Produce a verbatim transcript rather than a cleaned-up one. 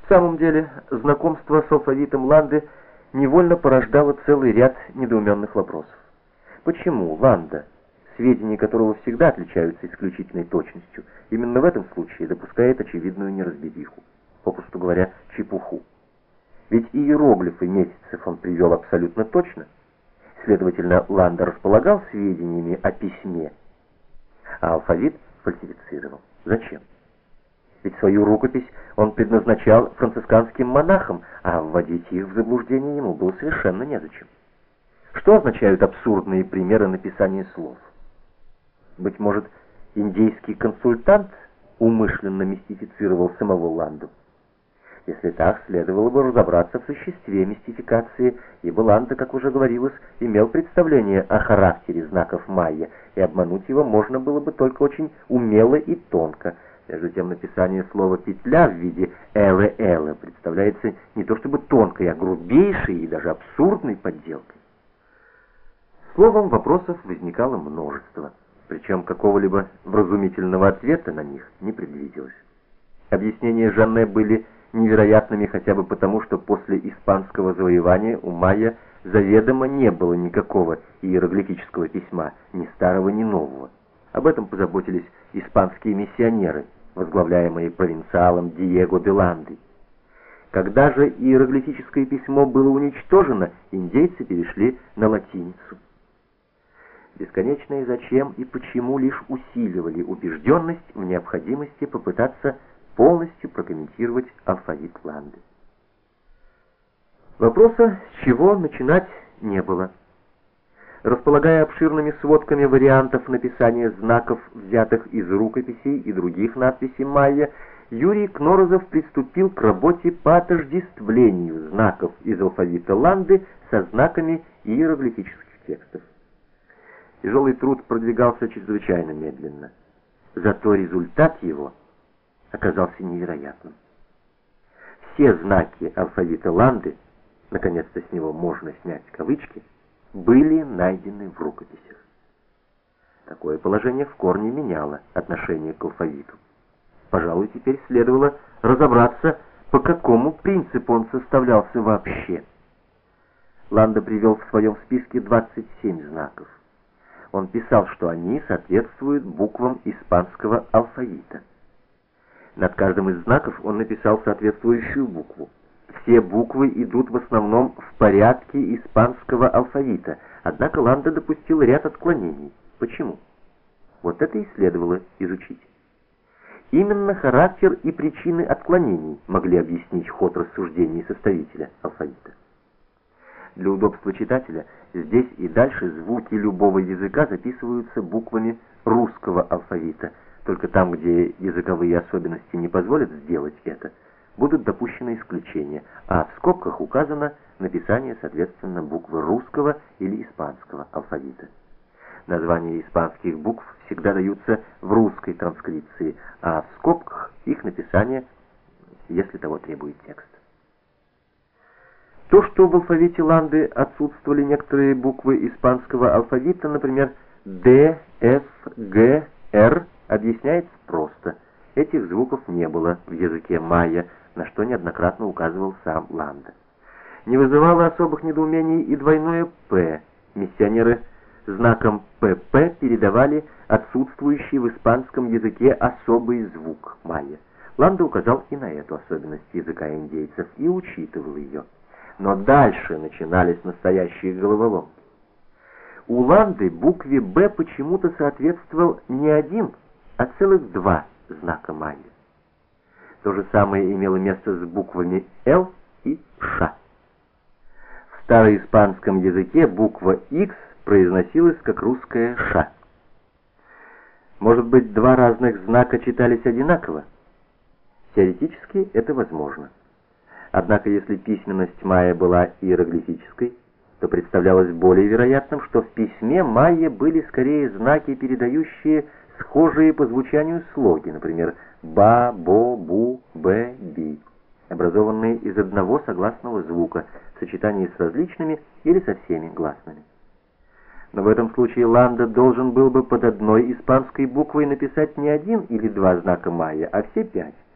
В самом деле, знакомство с алфавитом Ланды невольно порождало целый ряд недоуменных вопросов. Почему Ланда, сведения которого всегда отличаются исключительной точностью, именно в этом случае допускает очевидную неразбериху, попросту говоря, чепуху? Ведь иероглифы месяцев он привел абсолютно точно, следовательно, Ланда располагал сведениями о письме, а алфавит фальсифицировал. Зачем? Ведь свою рукопись он предназначал францисканским монахам, а вводить их в заблуждение ему было совершенно незачем. Что означают абсурдные примеры написания слов? Быть может, индейский консультант умышленно мистифицировал самого Ланду? Если так, следовало бы разобраться в существе мистификации, ибо Ланда, как уже говорилось, имел представление о характере знаков майя, и обмануть его можно было бы только очень умело и тонко. Между тем, написание слова «петля» в виде «эле-эле» представляется не то чтобы тонкой, а грубейшей и даже абсурдной подделкой. Словом, вопросов возникало множество, причем какого-либо вразумительного ответа на них не предвиделось. Объяснения Жанне были невероятными хотя бы потому, что после испанского завоевания у майя заведомо не было никакого иероглифического письма, ни старого, ни нового. Об этом позаботились испанские миссионеры, возглавляемые провинциалом Диего де Ландой. Когда же иероглифическое письмо было уничтожено, индейцы перешли на латиницу. Бесконечное зачем и почему лишь усиливали убежденность в необходимости попытаться полностью прокомментировать алфавит Ланды. Вопроса, с чего начинать, не было. Располагая обширными сводками вариантов написания знаков, взятых из рукописей и других надписей майя, Юрий Кнорозов приступил к работе по отождествлению знаков из алфавита Ланды со знаками иероглифических текстов. Тяжелый труд продвигался чрезвычайно медленно, зато результат его оказался невероятным. Все знаки алфавита Ланды, наконец-то с него можно снять кавычки, были найдены в рукописях. Такое положение в корне меняло отношение к алфавиту. Пожалуй, теперь следовало разобраться, по какому принципу он составлялся вообще. Ланда привел в своем списке двадцать семь знаков. Он писал, что они соответствуют буквам испанского алфавита. Над каждым из знаков он написал соответствующую букву. Все буквы идут в основном в порядке испанского алфавита, однако Ланда допустил ряд отклонений. Почему? Вот это и следовало изучить. Именно характер и причины отклонений могли объяснить ход рассуждений составителя алфавита. Для удобства читателя здесь и дальше звуки любого языка записываются буквами русского алфавита, только там, где языковые особенности не позволят сделать это, будут допущены исключения, а в скобках указано написание, соответственно, буквы русского или испанского алфавита. Названия испанских букв всегда даются в русской транскрипции, а в скобках их написание, если того требует текст. То, что в алфавите Ланды отсутствовали некоторые буквы испанского алфавита, например, Д, Ф, Г, Р, объясняется просто. Этих звуков не было в языке майя, на что неоднократно указывал сам Ланда. Не вызывало особых недоумений и двойное «П». Миссионеры знаком П П передавали отсутствующий в испанском языке особый звук майя. Ланда указал и на эту особенность языка индейцев и учитывал ее. Но дальше начинались настоящие головоломки. У Ланды букве «Б» почему-то соответствовал не один, а целых два знака майя. То же самое имело место с буквами «Л» и «Ш». В староиспанском языке буква «Х» произносилась как русская «Ш». Может быть, два разных знака читались одинаково? Теоретически это возможно. Однако, если письменность майя была иероглифической, то представлялось более вероятным, что в письме майя были скорее знаки, передающие схожие по звучанию слоги, например, ба, бо, бу, б, би, образованные из одного согласного звука в сочетании с различными или со всеми гласными. Но в этом случае Ланда должен был бы под одной испанской буквой написать не один или два знака майя, а все пять.